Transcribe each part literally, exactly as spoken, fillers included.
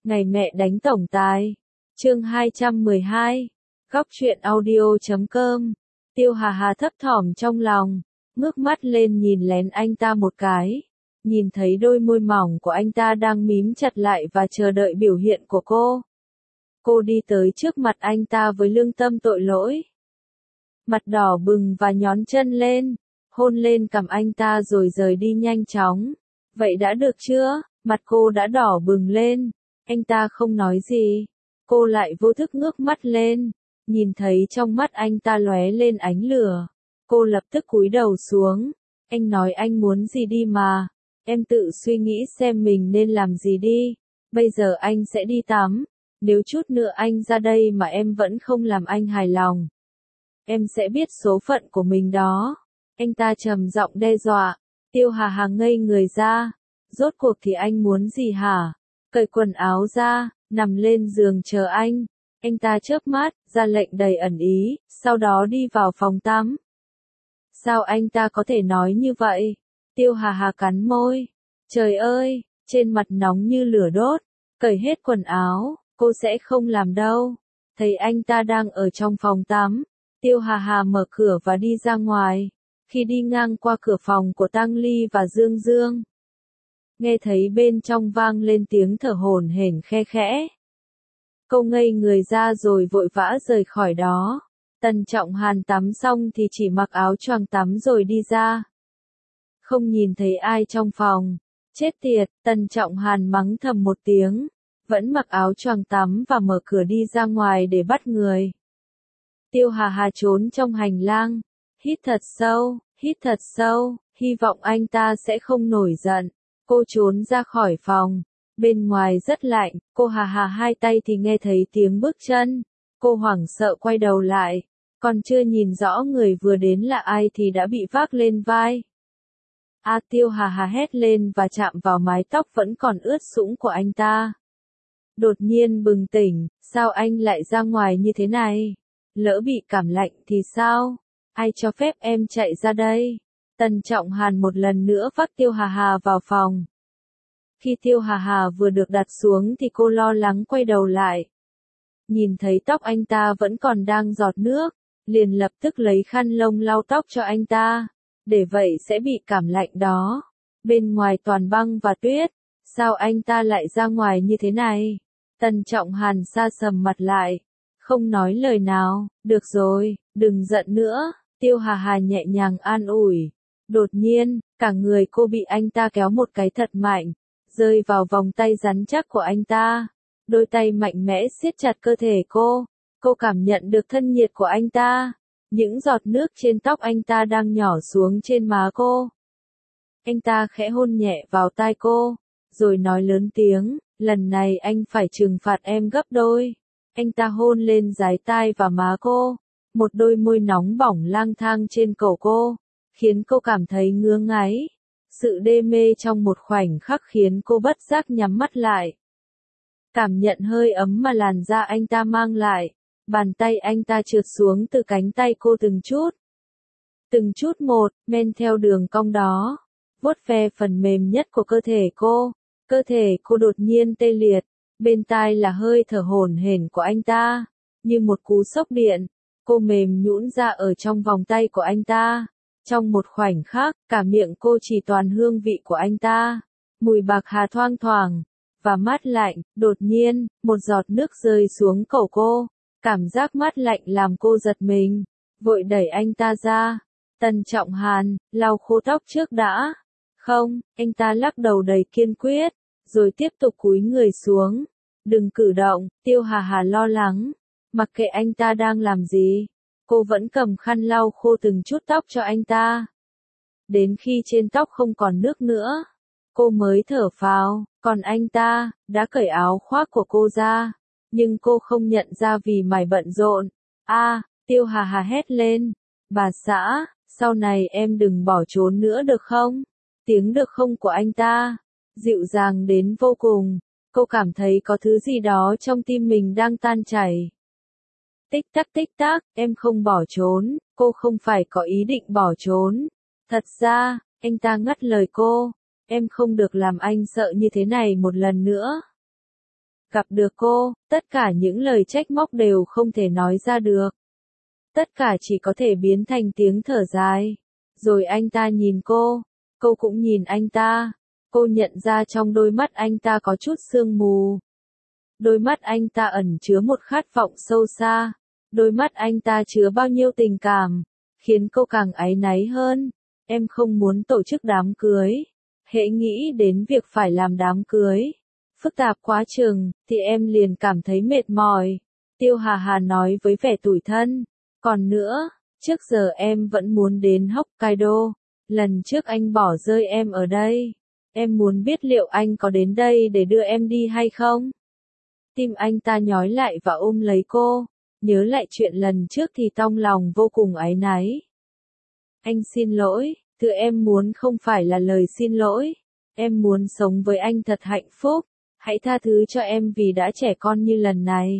Ngày mẹ đánh tổng tài. Chương hai trăm mười hai. Góc truyện audio chấm com. Tiêu Hà Hà thấp thỏm trong lòng, ngước mắt lên nhìn lén anh ta một cái. Nhìn thấy đôi môi mỏng của anh ta đang mím chặt lại và chờ đợi biểu hiện của cô. Cô đi tới trước mặt anh ta với lương tâm tội lỗi. Mặt đỏ bừng và nhón chân lên, hôn lên cằm anh ta rồi rời đi nhanh chóng. Vậy đã được chưa? Mặt cô đã đỏ bừng lên. Anh ta không nói gì. Cô lại vô thức ngước mắt lên, nhìn thấy trong mắt anh ta lóe lên ánh lửa. Cô lập tức cúi đầu xuống. Anh nói anh muốn gì đi mà. Em tự suy nghĩ xem mình nên làm gì đi. Bây giờ anh sẽ đi tắm. Nếu chút nữa anh ra đây mà em vẫn không làm anh hài lòng, em sẽ biết số phận của mình đó. Anh ta trầm giọng đe dọa. Tiêu Hà Hà ngây người ra. Rốt cuộc thì anh muốn gì hả? Cởi quần áo ra, nằm lên giường chờ anh. Anh ta chớp mắt, ra lệnh đầy ẩn ý, sau đó đi vào phòng tắm. Sao anh ta có thể nói như vậy? Tiêu Hà Hà cắn môi. Trời ơi, trên mặt nóng như lửa đốt. Cởi hết quần áo, cô sẽ không làm đâu. Thấy anh ta đang ở trong phòng tắm, Tiêu Hà Hà mở cửa và đi ra ngoài. Khi đi ngang qua cửa phòng của Tăng Ly và Dương Dương, nghe thấy bên trong vang lên tiếng thở hổn hển khe khẽ. Cô ngây người ra rồi vội vã rời khỏi đó. Tần Trọng Hàn tắm xong thì chỉ mặc áo choàng tắm rồi đi ra. Không nhìn thấy ai trong phòng. Chết tiệt, Tần Trọng Hàn mắng thầm một tiếng. Vẫn mặc áo choàng tắm và mở cửa đi ra ngoài để bắt người. Tiêu Hà Hà trốn trong hành lang. Hít thật sâu, hít thật sâu, hy vọng anh ta sẽ không nổi giận. Cô trốn ra khỏi phòng. Bên ngoài rất lạnh, cô Hà Hà hai tay thì nghe thấy tiếng bước chân. Cô hoảng sợ quay đầu lại. Còn chưa nhìn rõ người vừa đến là ai thì đã bị vác lên vai. A Tiêu Hà Hà hét lên và chạm vào mái tóc vẫn còn ướt sũng của anh ta. Đột nhiên bừng tỉnh, sao anh lại ra ngoài như thế này? Lỡ bị cảm lạnh thì sao? Ai cho phép em chạy ra đây? Tần Trọng Hàn một lần nữa vác Tiêu Hà Hà vào phòng. Khi Tiêu Hà Hà vừa được đặt xuống thì cô lo lắng quay đầu lại. Nhìn thấy tóc anh ta vẫn còn đang giọt nước, liền lập tức lấy khăn lông lau tóc cho anh ta. Để vậy sẽ bị cảm lạnh đó. Bên ngoài toàn băng và tuyết. Sao anh ta lại ra ngoài như thế này? Tần Trọng Hàn sa sầm mặt lại. Không nói lời nào. Được rồi, đừng giận nữa. Tiêu Hà Hà nhẹ nhàng an ủi. Đột nhiên, cả người cô bị anh ta kéo một cái thật mạnh, rơi vào vòng tay rắn chắc của anh ta. Đôi tay mạnh mẽ siết chặt cơ thể cô. Cô cảm nhận được thân nhiệt của anh ta. Những giọt nước trên tóc anh ta đang nhỏ xuống trên má cô. Anh ta khẽ hôn nhẹ vào tai cô, rồi nói lớn tiếng, lần này anh phải trừng phạt em gấp đôi. Anh ta hôn lên dái tai và má cô, một đôi môi nóng bỏng lang thang trên cổ cô, khiến cô cảm thấy ngứa ngáy. Sự đê mê trong một khoảnh khắc khiến cô bất giác nhắm mắt lại. Cảm nhận hơi ấm mà làn da anh ta mang lại. Bàn tay anh ta trượt xuống từ cánh tay cô từng chút. Từng chút một, men theo đường cong đó. Vuốt ve phần mềm nhất của cơ thể cô. Cơ thể cô đột nhiên tê liệt. Bên tai là hơi thở hổn hển của anh ta. Như một cú sốc điện. Cô mềm nhũn ra ở trong vòng tay của anh ta. Trong một khoảnh khắc, cả miệng cô chỉ toàn hương vị của anh ta. Mùi bạc hà thoang thoảng. Và mát lạnh, đột nhiên, một giọt nước rơi xuống cổ cô. Cảm giác mát lạnh làm cô giật mình, vội đẩy anh ta ra. Tần Trọng Hàn, lau khô tóc trước đã. Không, anh ta lắc đầu đầy kiên quyết, rồi tiếp tục cúi người xuống. Đừng cử động, Tiêu Hà Hà lo lắng. Mặc kệ anh ta đang làm gì, cô vẫn cầm khăn lau khô từng chút tóc cho anh ta. Đến khi trên tóc không còn nước nữa, cô mới thở phào, còn anh ta, đã cởi áo khoác của cô ra. Nhưng cô không nhận ra vì mải bận rộn. A, à, Tiêu Hà Hà hét lên. Bà xã, sau này em đừng bỏ trốn nữa được không? Tiếng được không của anh ta, dịu dàng đến vô cùng. Cô cảm thấy có thứ gì đó trong tim mình đang tan chảy. Tích tắc tích tắc, em không bỏ trốn, cô không phải có ý định bỏ trốn. Thật ra, anh ta ngắt lời cô. Em không được làm anh sợ như thế này một lần nữa. Gặp được cô, tất cả những lời trách móc đều không thể nói ra được. Tất cả chỉ có thể biến thành tiếng thở dài. Rồi anh ta nhìn cô, cô cũng nhìn anh ta. Cô nhận ra trong đôi mắt anh ta có chút sương mù. Đôi mắt anh ta ẩn chứa một khát vọng sâu xa. Đôi mắt anh ta chứa bao nhiêu tình cảm, khiến cô càng áy náy hơn. Em không muốn tổ chức đám cưới. Hễ nghĩ đến việc phải làm đám cưới phức tạp quá chừng, thì em liền cảm thấy mệt mỏi. Tiêu Hà Hà nói với vẻ tủi thân. Còn nữa, trước giờ em vẫn muốn đến Hokkaido. Lần trước anh bỏ rơi em ở đây. Em muốn biết liệu anh có đến đây để đưa em đi hay không? Tim anh ta nhói lại và ôm lấy cô. Nhớ lại chuyện lần trước thì trong lòng vô cùng áy náy. Anh xin lỗi, thứ em muốn không phải là lời xin lỗi. Em muốn sống với anh thật hạnh phúc. Hãy tha thứ cho em vì đã trẻ con như lần này.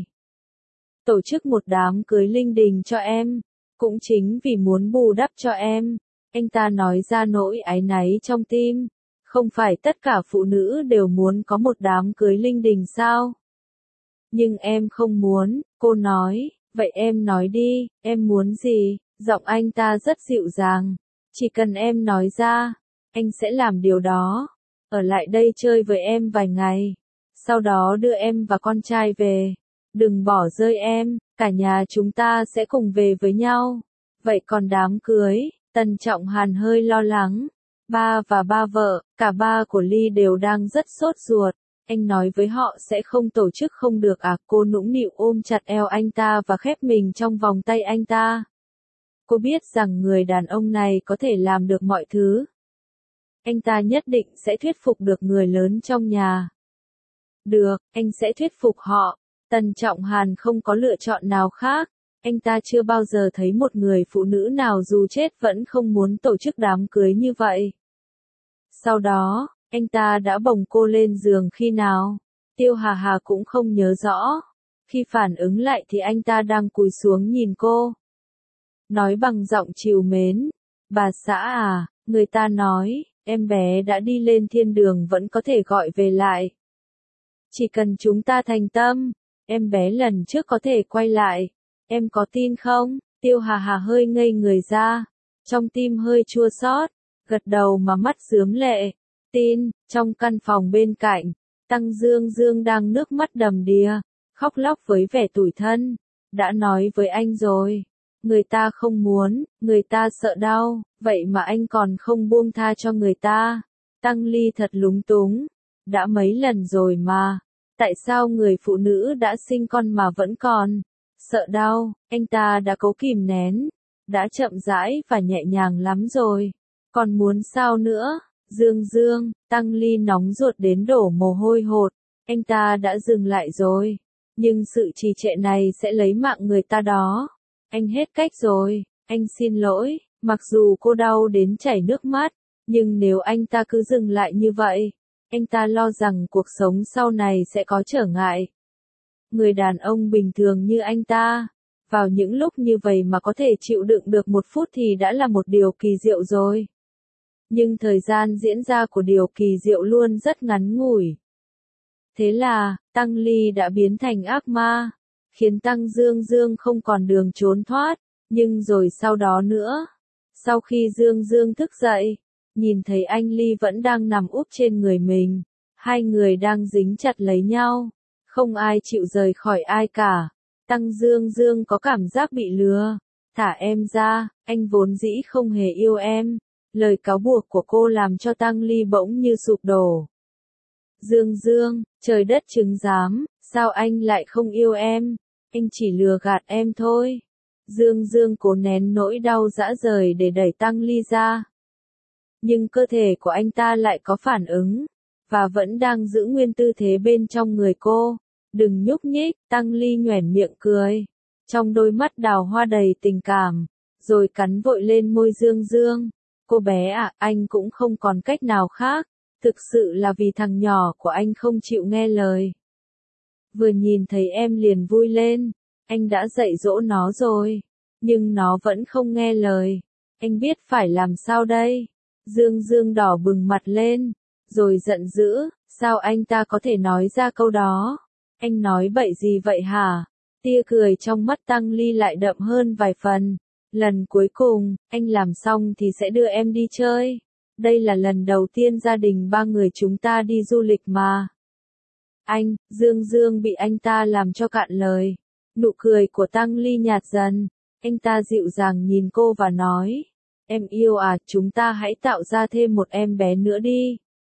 Tổ chức một đám cưới linh đình cho em, cũng chính vì muốn bù đắp cho em. Anh ta nói ra nỗi áy náy trong tim. Không phải tất cả phụ nữ đều muốn có một đám cưới linh đình sao? Nhưng em không muốn, cô nói. Vậy em nói đi, em muốn gì? Giọng anh ta rất dịu dàng. Chỉ cần em nói ra, anh sẽ làm điều đó. Ở lại đây chơi với em vài ngày. Sau đó đưa em và con trai về. Đừng bỏ rơi em, cả nhà chúng ta sẽ cùng về với nhau. Vậy còn đám cưới? Tần Trọng Hàn hơi lo lắng. Ba và ba vợ, cả ba của Ly đều đang rất sốt ruột. Anh nói với họ sẽ không tổ chức không được à? Cô nũng nịu ôm chặt eo anh ta và khép mình trong vòng tay anh ta. Cô biết rằng người đàn ông này có thể làm được mọi thứ. Anh ta nhất định sẽ thuyết phục được người lớn trong nhà. Được, anh sẽ thuyết phục họ. Tần Trọng Hàn không có lựa chọn nào khác. Anh ta chưa bao giờ thấy một người phụ nữ nào dù chết vẫn không muốn tổ chức đám cưới như vậy. Sau đó, anh ta đã bồng cô lên giường khi nào? Tiêu Hà Hà cũng không nhớ rõ. Khi phản ứng lại thì anh ta đang cúi xuống nhìn cô. Nói bằng giọng trìu mến. Bà xã à, người ta nói, em bé đã đi lên thiên đường vẫn có thể gọi về lại. Chỉ cần chúng ta thành tâm, em bé lần trước có thể quay lại. Em có tin không? Tiêu Hà Hà hơi ngây người ra. Trong tim hơi chua xót, gật đầu mà mắt rướm lệ. Tin. Trong căn phòng bên cạnh, Tăng Dương Dương đang nước mắt đầm đìa, khóc lóc với vẻ tủi thân. Đã nói với anh rồi. Người ta không muốn, người ta sợ đau, vậy mà anh còn không buông tha cho người ta. Tăng Ly thật lúng túng. Đã mấy lần rồi mà. Tại sao người phụ nữ đã sinh con mà vẫn còn sợ đau? Anh ta đã cố kìm nén, đã chậm rãi và nhẹ nhàng lắm rồi. Còn muốn sao nữa? Dương Dương, Tăng Ly nóng ruột đến đổ mồ hôi hột. Anh ta đã dừng lại rồi. Nhưng sự trì trệ này sẽ lấy mạng người ta đó. Anh hết cách rồi, anh xin lỗi. Mặc dù cô đau đến chảy nước mắt, nhưng nếu anh ta cứ dừng lại như vậy, anh ta lo rằng cuộc sống sau này sẽ có trở ngại. Người đàn ông bình thường như anh ta, vào những lúc như vậy mà có thể chịu đựng được một phút thì đã là một điều kỳ diệu rồi. Nhưng thời gian diễn ra của điều kỳ diệu luôn rất ngắn ngủi. Thế là, Tăng Ly đã biến thành ác ma, khiến Tăng Dương Dương không còn đường trốn thoát. Nhưng rồi sau đó nữa, sau khi Dương Dương thức dậy, nhìn thấy anh Ly vẫn đang nằm úp trên người mình, hai người đang dính chặt lấy nhau, không ai chịu rời khỏi ai cả. Tăng Dương Dương có cảm giác bị lừa. Thả em ra, anh vốn dĩ không hề yêu em. Lời cáo buộc của cô làm cho Tăng Ly bỗng như sụp đổ. Dương Dương, trời đất chứng giám, sao anh lại không yêu em? Anh chỉ lừa gạt em thôi. Dương Dương cố nén nỗi đau rã rời để đẩy Tăng Ly ra. Nhưng cơ thể của anh ta lại có phản ứng, và vẫn đang giữ nguyên tư thế bên trong người cô. Đừng nhúc nhích, Tăng Ly nhoẻn miệng cười. Trong đôi mắt đào hoa đầy tình cảm, rồi cắn vội lên môi Dương Dương. Cô bé ạ, à, anh cũng không còn cách nào khác. Thực sự là vì thằng nhỏ của anh không chịu nghe lời. Vừa nhìn thấy em liền vui lên. Anh đã dạy dỗ nó rồi. Nhưng nó vẫn không nghe lời. Anh biết phải làm sao đây? Dương Dương đỏ bừng mặt lên, rồi giận dữ. Sao anh ta có thể nói ra câu đó? Anh nói bậy gì vậy hả? Tia cười trong mắt Tăng Ly lại đậm hơn vài phần. Lần cuối cùng, anh làm xong thì sẽ đưa em đi chơi. Đây là lần đầu tiên gia đình ba người chúng ta đi du lịch mà. Anh, Dương Dương bị anh ta làm cho cạn lời. Nụ cười của Tăng Ly nhạt dần. Anh ta dịu dàng nhìn cô và nói. Em yêu à, chúng ta hãy tạo ra thêm một em bé nữa đi.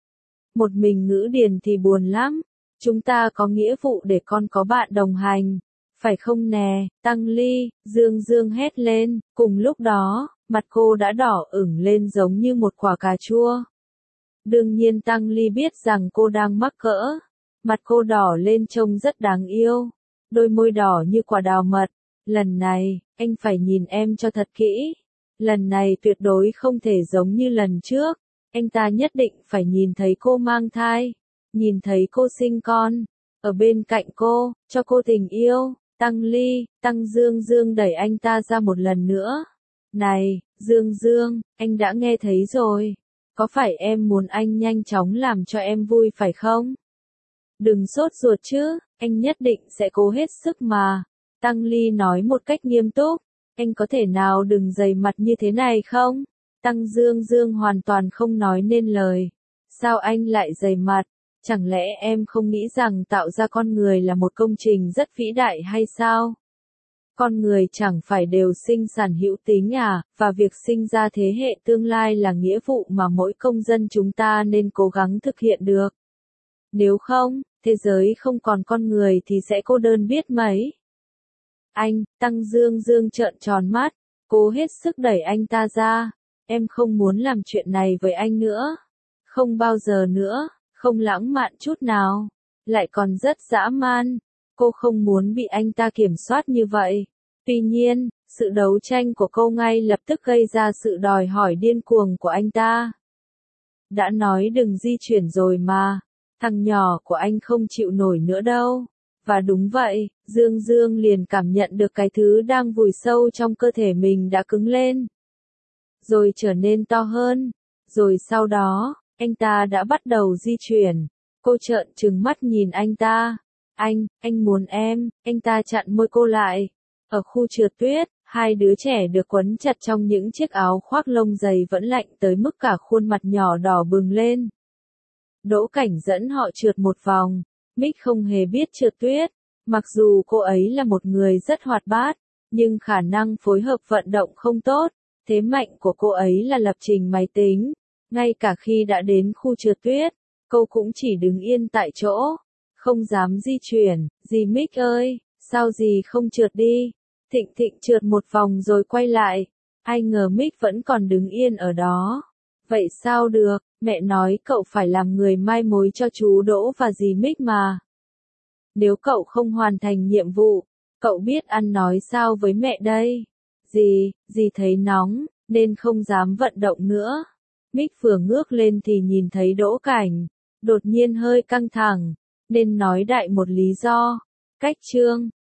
Một mình Ngữ Điền thì buồn lắm. Chúng ta có nghĩa vụ để con có bạn đồng hành. Phải không nè, Tăng Ly, Dương Dương hét lên. Cùng lúc đó, mặt cô đã đỏ ửng lên giống như một quả cà chua. Đương nhiên Tăng Ly biết rằng cô đang mắc cỡ. Mặt cô đỏ lên trông rất đáng yêu. Đôi môi đỏ như quả đào mật. Lần này, anh phải nhìn em cho thật kỹ. Lần này tuyệt đối không thể giống như lần trước. Anh ta nhất định phải nhìn thấy cô mang thai. Nhìn thấy cô sinh con. Ở bên cạnh cô, cho cô tình yêu. Tăng Ly, Tăng Dương Dương đẩy anh ta ra một lần nữa. Này, Dương Dương, anh đã nghe thấy rồi. Có phải em muốn anh nhanh chóng làm cho em vui phải không? Đừng sốt ruột chứ, anh nhất định sẽ cố hết sức mà. Tăng Ly nói một cách nghiêm túc. Anh có thể nào đừng dày mặt như thế này không? Tăng Dương Dương hoàn toàn không nói nên lời. Sao anh lại dày mặt? Chẳng lẽ em không nghĩ rằng tạo ra con người là một công trình rất vĩ đại hay sao? Con người chẳng phải đều sinh sản hữu tính à, và việc sinh ra thế hệ tương lai là nghĩa vụ mà mỗi công dân chúng ta nên cố gắng thực hiện được. Nếu không, thế giới không còn con người thì sẽ cô đơn biết mấy. Anh, Tăng Dương Dương trợn tròn mắt, cố hết sức đẩy anh ta ra. Em không muốn làm chuyện này với anh nữa. Không bao giờ nữa, không lãng mạn chút nào. Lại còn rất dã man. Cô không muốn bị anh ta kiểm soát như vậy. Tuy nhiên, sự đấu tranh của cô ngay lập tức gây ra sự đòi hỏi điên cuồng của anh ta. Đã nói đừng di chuyển rồi mà. Thằng nhỏ của anh không chịu nổi nữa đâu. Và đúng vậy, Dương Dương liền cảm nhận được cái thứ đang vùi sâu trong cơ thể mình đã cứng lên. Rồi trở nên to hơn. Rồi sau đó, anh ta đã bắt đầu di chuyển. Cô trợn trừng mắt nhìn anh ta. Anh, anh muốn em, anh ta chặn môi cô lại. Ở khu trượt tuyết, hai đứa trẻ được quấn chặt trong những chiếc áo khoác lông dày vẫn lạnh tới mức cả khuôn mặt nhỏ đỏ bừng lên. Đỗ Cảnh dẫn họ trượt một vòng. Mick không hề biết trượt tuyết. Mặc dù cô ấy là một người rất hoạt bát, nhưng khả năng phối hợp vận động không tốt. Thế mạnh của cô ấy là lập trình máy tính. Ngay cả khi đã đến khu trượt tuyết, cô cũng chỉ đứng yên tại chỗ. Không dám di chuyển. Dì Mick ơi, sao dì không trượt đi? Thịnh Thịnh trượt một vòng rồi quay lại. Ai ngờ Mick vẫn còn đứng yên ở đó. Vậy sao được, mẹ nói cậu phải làm người mai mối cho chú Đỗ và dì Mick mà. Nếu cậu không hoàn thành nhiệm vụ, cậu biết ăn nói sao với mẹ đây? Dì, dì thấy nóng, nên không dám vận động nữa. Mick vừa ngước lên thì nhìn thấy Đỗ Cảnh. Đột nhiên hơi căng thẳng, nên nói đại một lý do. Cách chương